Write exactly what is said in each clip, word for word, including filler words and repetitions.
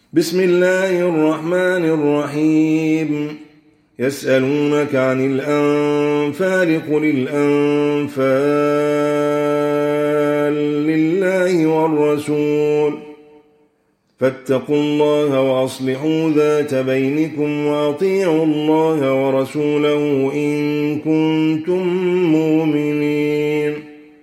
بسم الله الرحمن الرحيم. يسألونك عن الأنفال قل الأنفال لله والرسول فاتقوا الله وأصلحوا ذات بينكم وأطيعوا الله ورسوله إن كنتم مؤمنين.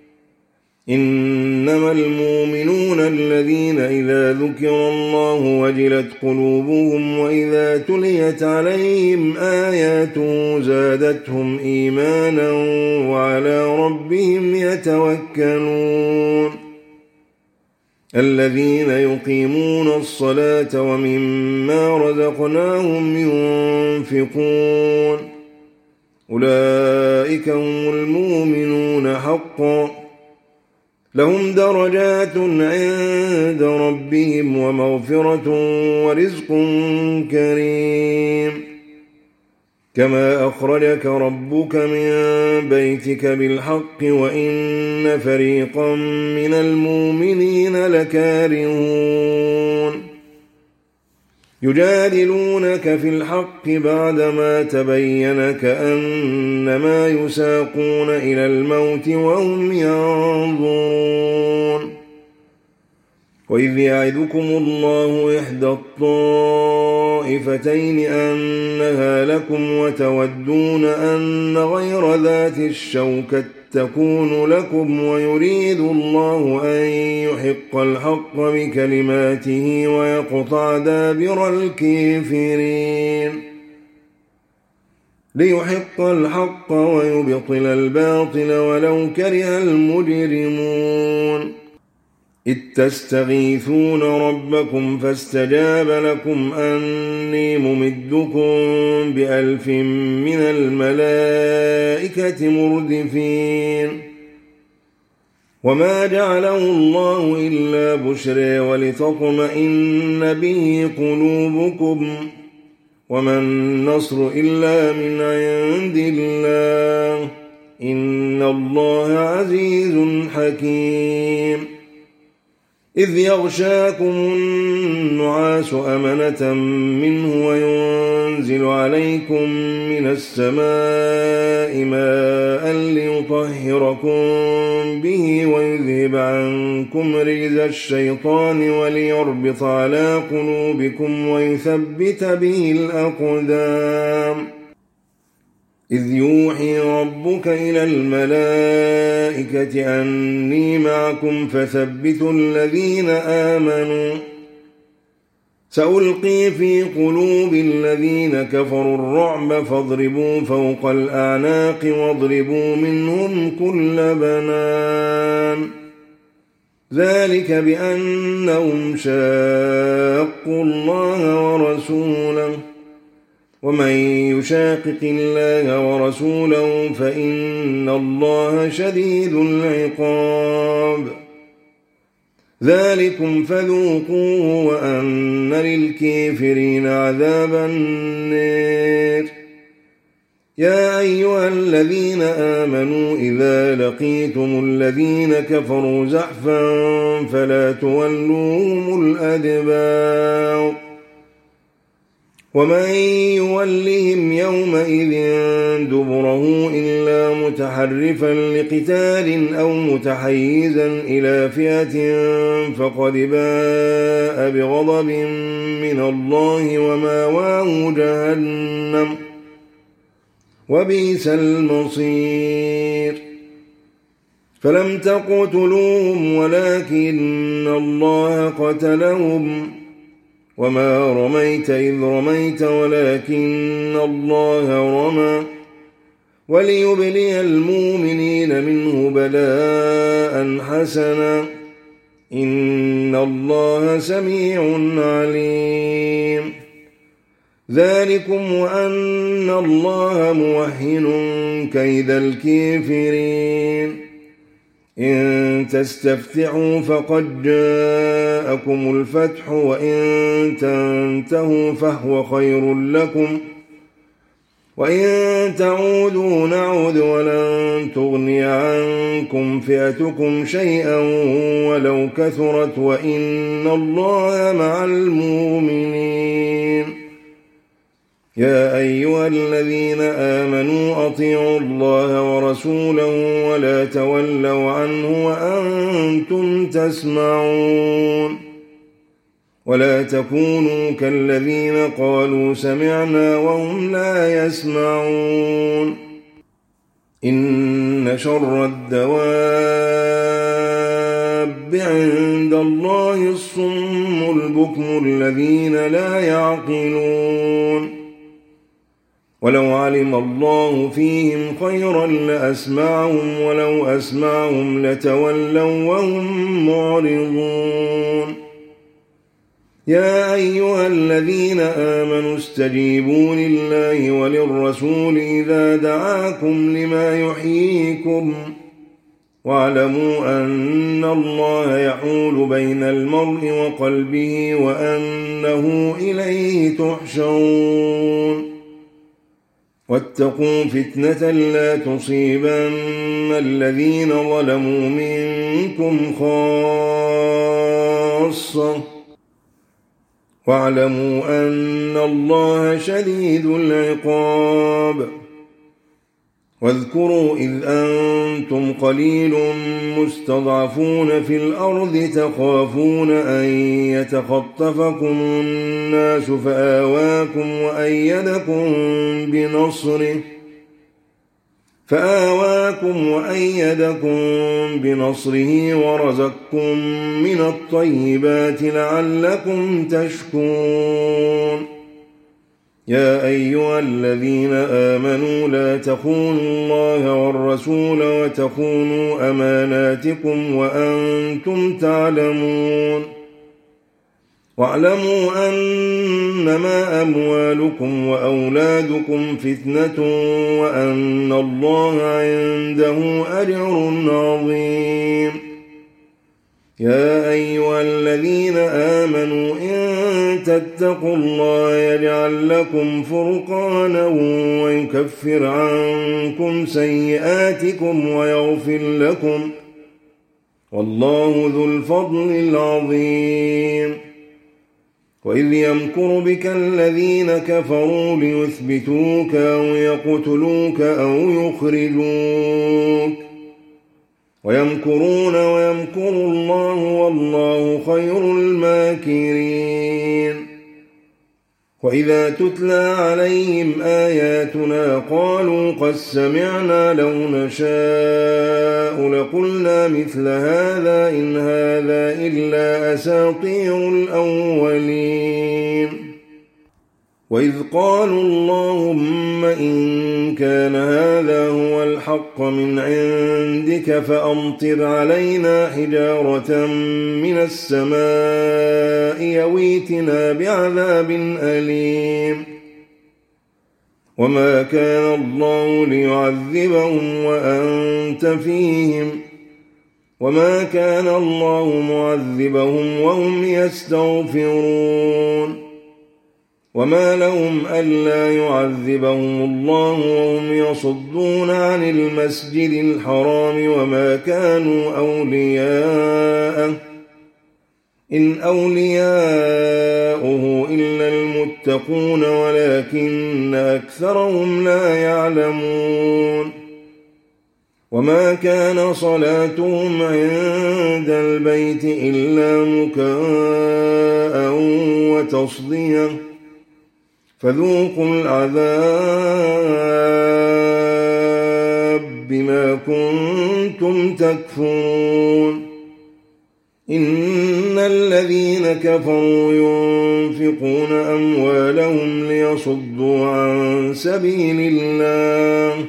إنما المؤمنون الذين إذا ذكر الله وجلت قلوبهم وإذا تليت عليهم آياته زادتهم إيمانا وعلى ربهم يتوكلون. الذين يقيمون الصلاة ومما رزقناهم ينفقون أولئك هم المؤمنون حقا لهم درجات عند ربهم ومغفرة ورزق كريم. كما أخرجك ربك من بيتك بالحق وإن فريقا من المؤمنين لكارهون يجادلونك في الحق بعدما تبين كأنما يساقون إلى الموت وهم ينظرون. وإذ يعدكم الله إحدى الطائفتين أنها لكم وتودون أن غير ذات الشوكة تكون لكم ويريد الله أن يحق الحق بكلماته ويقطع دابر الكافرين ليحق الحق ويبطل الباطل ولو كره المجرمون. إذ تستغيثون ربكم فاستجاب لكم أني ممدكم بألف من الملائكة مردفين. وما جعله الله إلا بشرى ولتطمئن به قلوبكم وما النصر إلا من عند الله إن الله عزيز حكيم. إذ يغشاكم النعاس أمنة منه وينزل عليكم من السماء ماء ليطهركم به ويذهب عنكم رجز الشيطان وليربط على قلوبكم ويثبت به الأقدام. إذ يوحي ربك إلى الملائكة أني معكم فثبتوا الذين آمنوا سألقي في قلوب الذين كفروا الرعب فاضربوا فوق الأعناق واضربوا منهم كل بنان ذلك بأنهم شاقوا الله ورسوله ومن يشاقق الله ورسوله فإن الله شديد العقاب. ذلكم فذوقوه وأن للكافرين عذاب النار. يا أيها الذين آمنوا إذا لقيتم الذين كفروا زحفا فلا تولوهم الأدبار ومن يولهم يومئذ دبره إلا متحرفا لقتال أو متحيزا إلى فئة فقد باء بغضب من الله وماواه جهنم وبئس المصير. فلم تقتلوهم ولكن الله قتلهم وما رميت إذ رميت ولكن الله رمى وليبلي المؤمنين منه بلاء حسنا إن الله سميع عليم. ذلكم وأن الله موهن كيد الكافرين. إن تستفتحوا فقد جاءكم الفتح وإن تنتهوا فهو خير لكم وإن تعودوا نعود ولن تغني عنكم فئتكم شيئا ولو كثرت وإن الله مع المؤمنين. يا أيها الذين آمنوا أطيعوا الله ورسوله ولا تولوا عنه وأنتم تسمعون. ولا تكونوا كالذين قالوا سمعنا وهم لا يسمعون. إن شر الدواب عند الله الصم البكم الذين لا يعقلون. ولو علم الله فيهم خيرا لأسمعهم ولو أسمعهم لتولوا وهم معرضون. يا أيها الذين آمنوا استجيبوا لله وللرسول إذا دعاكم لما يحييكم واعلموا أن الله يحول بين المرء وقلبه وأنه إليه تحشرون. واتقوا فتنة لا تصيبن الذين ظلموا منكم خاصة واعلموا أن الله شديد العقاب. واذكروا إذ أنتم قليل مستضعفون في الأرض تخافون أن يتخطفكم الناس فآواكم وأيدكم بنصره فآواكم وأيدكم بنصره ورزقكم من الطيبات لعلكم تشكرون. يا أيها الذين آمنوا لا تخونوا الله والرسول وتخونوا أماناتكم وأنتم تعلمون. واعلموا أنما أموالكم وأولادكم فتنة وأن الله عنده أجر عظيم. يا أيها الذين آمنوا إن تتقوا الله يجعل لكم فرقانا ويكفر عنكم سيئاتكم ويغفر لكم والله ذو الفضل العظيم. وإذ يمكر بك الذين كفروا ليثبتوك أو يقتلوك أو يخرجوك ويمكرون ويمكر الله والله خير الماكرين. وإذا تتلى عليهم آياتنا قالوا قد سمعنا لو نشاء لقلنا مثل هذا إن هذا إلا أساطير الأولين. وإذ قالوا اللهم إن كان هذا هو الحق من عندك فأمطر علينا حجارة من السماء يويتنا بعذاب أليم. وما كان الله ليعذبهم وأنت فيهم وما كان الله معذبهم وهم يستغفرون. وما لهم ألا يعذبهم الله وهم يصدون عن المسجد الحرام وما كانوا أولياءه إن أولياؤه إلا المتقون ولكن أكثرهم لا يعلمون. وما كان صلاتهم عند البيت إلا مكاء وتصدية فذوقوا العذاب بما كنتم تكفرون. إن الذين كفروا ينفقون أموالهم ليصدوا عن سبيل الله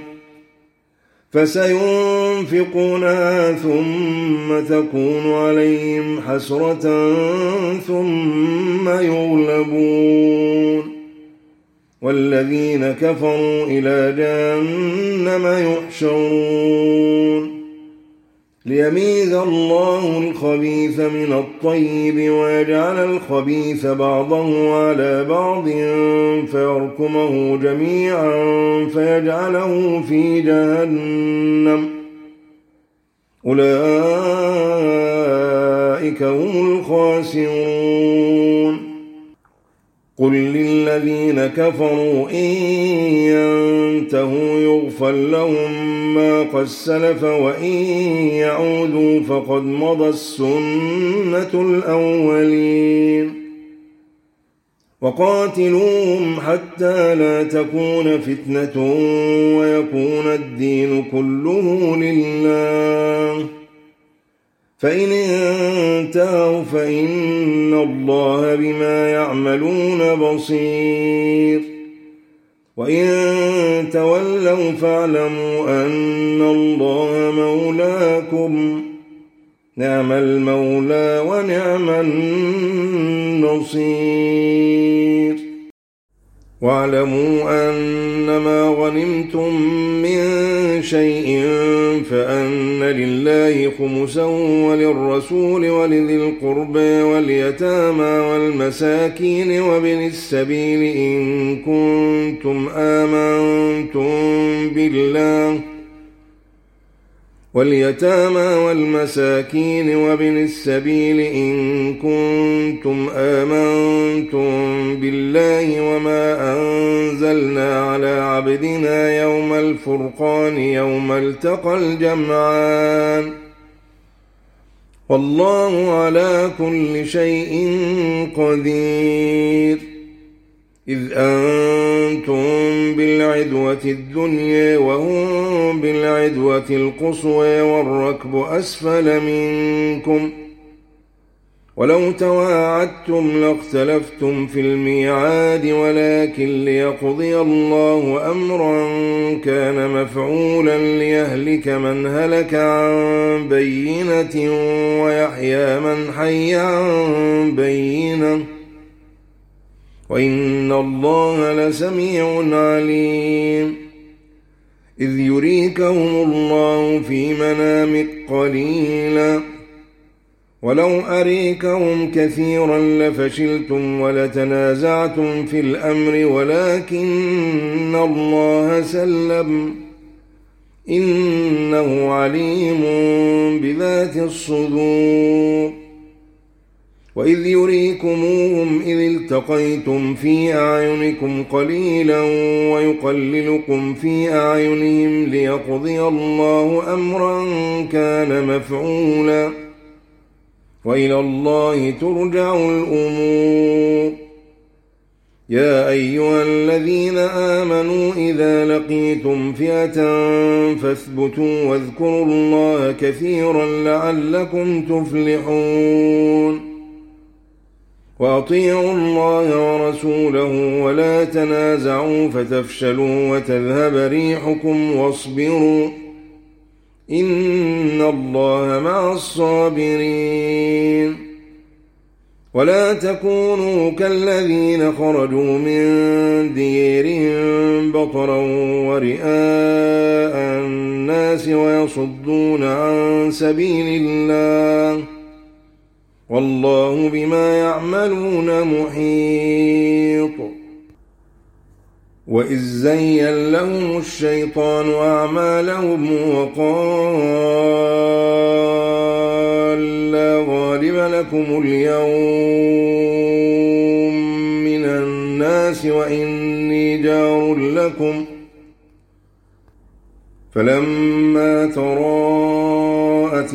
فسينفقونها ثم تكون عليهم حسرة ثم يغلبون والذين كفروا إلى جهنم يحشرون. ليميز الله الخبيث من الطيب ويجعل الخبيث بعضه على بعض فيركمه جميعا فيجعله في جهنم أولئك هم الخاسرون قل للذين كفروا إن ينتهوا يغفر لهم ما قد سلف وإن يعودوا فقد مضت سنة الأولين وقاتلوهم حتى لا تكون فتنة ويكون الدين كله لله فإن انتهوا فإن الله بما يعملون بصير وإن تولوا فاعلموا أن الله مولاكم نعم المولى ونعم النصير واعلموا أنما غنمتم من شيء فأن لله خمسا وللرسول ولذي القربى واليتامى والمساكين وابن السبيل إن كنتم آمنتم بالله واليتامى والمساكين وابن السبيل إن كنتم آمنتم بالله وما أنزلنا على عبدنا يوم الفرقان يوم التقى الجمعان والله على كل شيء قدير إذ أنتم بالعدوة الدنيا وهم بالعدوة القصوى والركب أسفل منكم ولو تواعدتم لاختلفتم في الميعاد ولكن ليقضي الله أمرا كان مفعولا ليهلك من هلك عن بينة ويحيى من حي عن بينة وإن الله لسميع عليم إذ يريكهم الله في منامك قليلا ولو أريكهم كثيرا لفشلتم ولتنازعتم في الأمر ولكن الله سلم إنه عليم بذات الصدور وإذ يريكموهم إذ التقيتم في أعينكم قليلا ويقللكم في أعينهم ليقضي الله أمرا كان مفعولا وإلى الله ترجع الأمور يا أيها الذين آمنوا إذا لقيتم فئة فاثبتوا واذكروا الله كثيرا لعلكم تفلحون وأطيعوا الله ورسوله ولا تنازعوا فتفشلوا وتذهب ريحكم واصبروا إن الله مع الصابرين ولا تكونوا كالذين خرجوا من ديرهم بطرا ورئاء الناس ويصدون عن سبيل الله والله بما يعملون محيط وإذ زين لهم الشيطان أعمالهم وقال لا غالب لكم اليوم من الناس وإني جار لكم فلما تراءت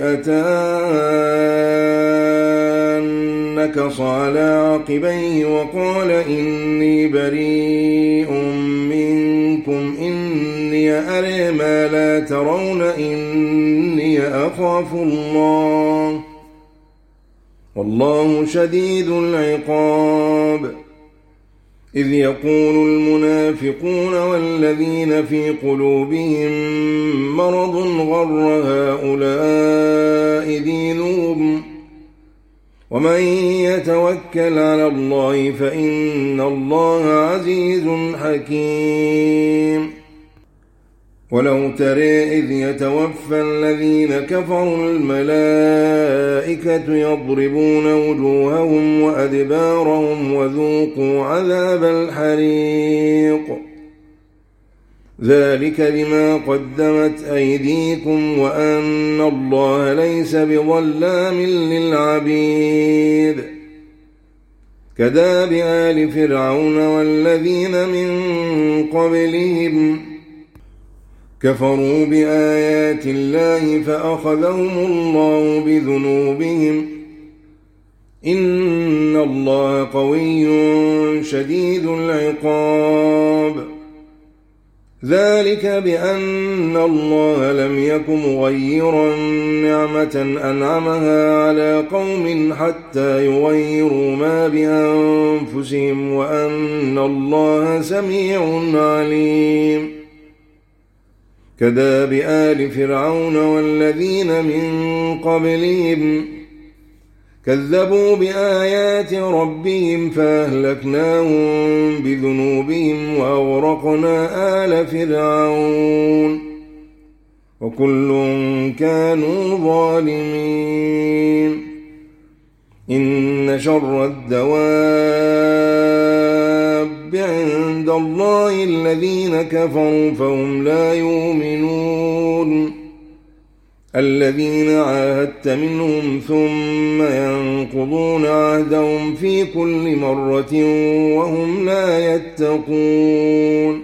الفئتان نكص على عقبيه وقال إني بريء منكم إني أرى ما لا ترون إني أخاف الله والله شديد العقاب إذ يقول المنافقون والذين في قلوبهم مرض غر هؤلاء دينهم ومن يتوكل على الله فإن الله عزيز حكيم ولو ترى إذ يتوفى الذين كفروا الملائكة يضربون وجوههم وأدبارهم وذوقوا عذاب الحريق ذلك بما قدمت أيديكم وأن الله ليس بظلام للعبيد كداب آل فرعون والذين من قبلهم كفروا بآيات الله فأخذهم الله بذنوبهم إن الله قوي شديد العقاب ذلك بأن الله لم يك مغيرا نعمة أنعمها على قوم حتى يغيروا ما بأنفسهم وأن الله سميع عليم كداب آل فرعون والذين من قبلهم كذبوا بآيات ربهم فأهلكناهم بذنوبهم وأغرقنا آل فرعون وكل كانوا ظالمين إن شر الدواب عند الله الذين كفروا فهم لا يؤمنون الذين عاهدت منهم ثم ينقضون عهدهم في كل مرة وهم لا يتقون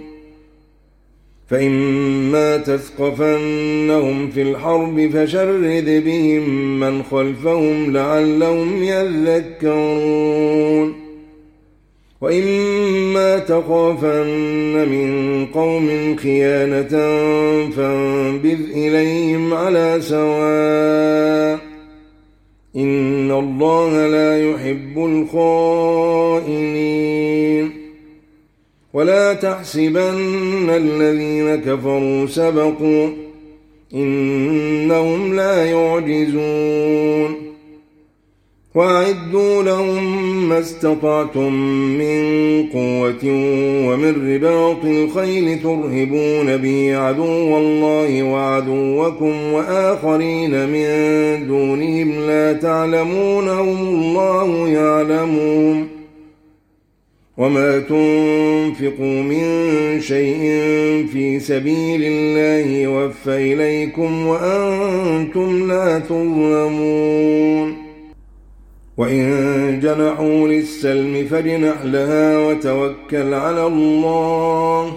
فإما تثقفنهم في الحرب فشرد بهم من خلفهم لعلهم يذكرون وإما تخافن من قوم خيانة فانبذ إليهم على سواء إن الله لا يحب الخائنين ولا تحسبن الذين كفروا سبقوا إنهم لا يعجزون وأعدوا لهم ما استطعتم من قوة ومن رباط الخيل ترهبون به عدو الله وعدوكم وآخرين من دونهم لا تعلمونهم الله يعلمهم وما تنفقوا من شيء في سبيل الله يوفى إليكم وأنتم لا تظلمون وإن جنحوا للسلم فاجنح لها وتوكل على الله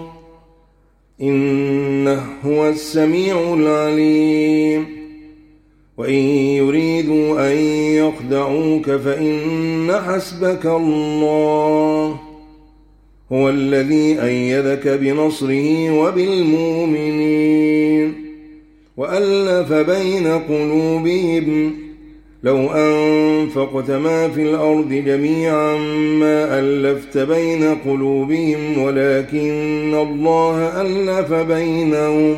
إنه هو السميع العليم وإن يريدوا أن يخدعوك فإن حسبك الله هو الذي أيدك بنصره وبالمؤمنين وألف بين قلوبهم لو أنفقت ما في الأرض جميعا ما ألفت بين قلوبهم ولكن الله ألف بينهم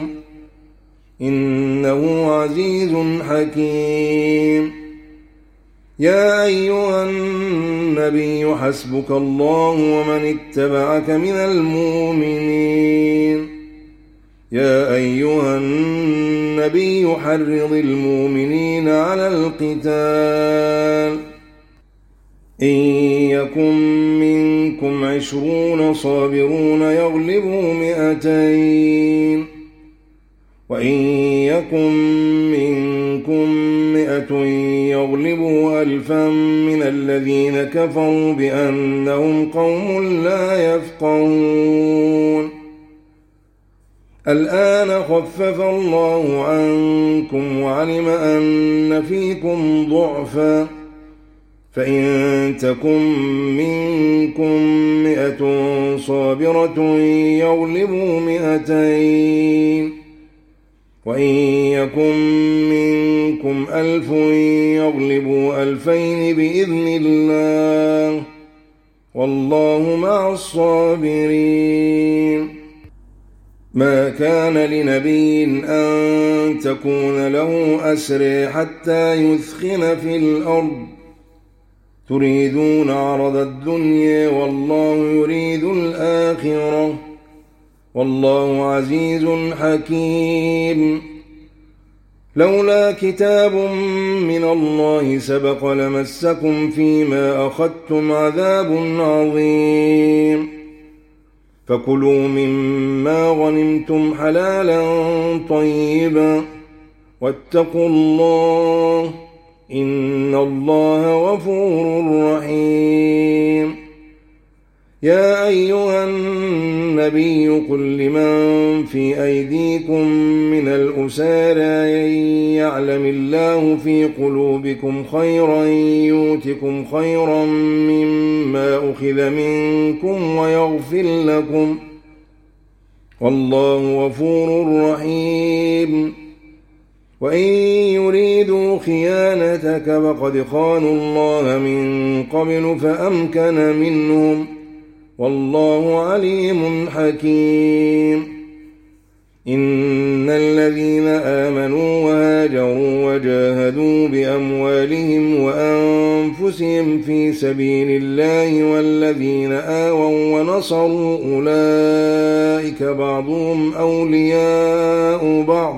إنه عزيز حكيم يا أيها النبي حسبك الله ومن اتبعك من المؤمنين يا أيها النبي حرض المؤمنين على القتال إن يكن منكم عشرون صابرون يغلبوا مئتين وإن يكن منكم مئة يغلبوا ألفا من الذين كفروا بأنهم قوم لا يفقهون الآن خفف الله عنكم وعلم أن فيكم ضعفا فإن تكن منكم مئة صابرة يغلبوا مئتين وإن يكن منكم ألف يغلبوا ألفين بإذن الله والله مع الصابرين ما كان لنبي أن تكون له أسرى حتى يثخن في الأرض تريدون عرض الدنيا والله يريد الآخرة والله عزيز حكيم. لولا كتاب من الله سبق لمسكم فيما أخذتم عذاب عظيم، فكلوا مما غنمتم حلالا طيبا واتقوا الله إن الله غفور رحيم. يا أيها النبي قل لمن في أيديكم من الأسارى يعلم الله في قلوبكم خيرا يؤتكم خيرا مما أخذ منكم ويغفر لكم والله غفور رحيم. وإن يريدوا خيانتك فقد خانوا الله من قبل فأمكن منهم والله عليم حكيم. إن الذين آمنوا وهاجروا وجاهدوا بأموالهم وأنفسهم في سبيل الله والذين آووا ونصروا أولئك بعضهم أولياء بعض،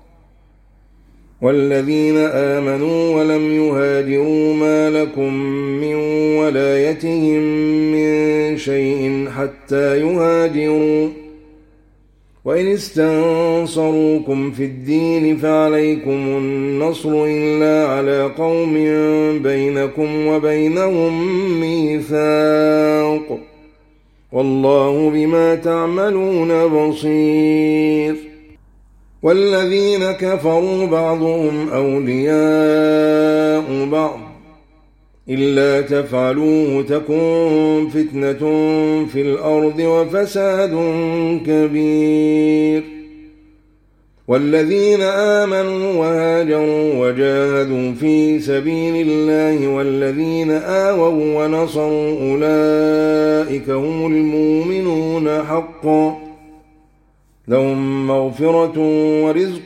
والذين آمنوا ولم يهاجروا ما لكم من ولايتهم من شيء حتى يهاجروا، وإن استنصروكم في الدين فعليكم النصر إلا على قوم بينكم وبينهم ميثاق والله بما تعملون بصير. والذين كفروا بعضهم أولياء بعض إلا تفعلوه تكن فتنة في الأرض وفساد كبير. والذين آمنوا وهاجروا وجاهدوا في سبيل الله والذين آووا ونصروا أولئك هم المؤمنون حقا لهم مغفرة ورزق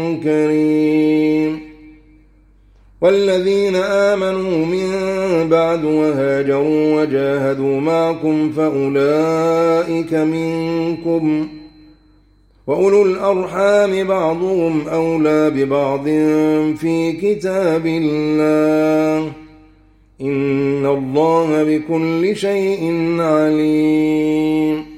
كريم. والذين آمنوا من بعد وهاجروا وجاهدوا معكم فأولئك منكم وأولو الأرحام بعضهم أولى ببعض في كتاب الله إن الله بكل شيء عليم.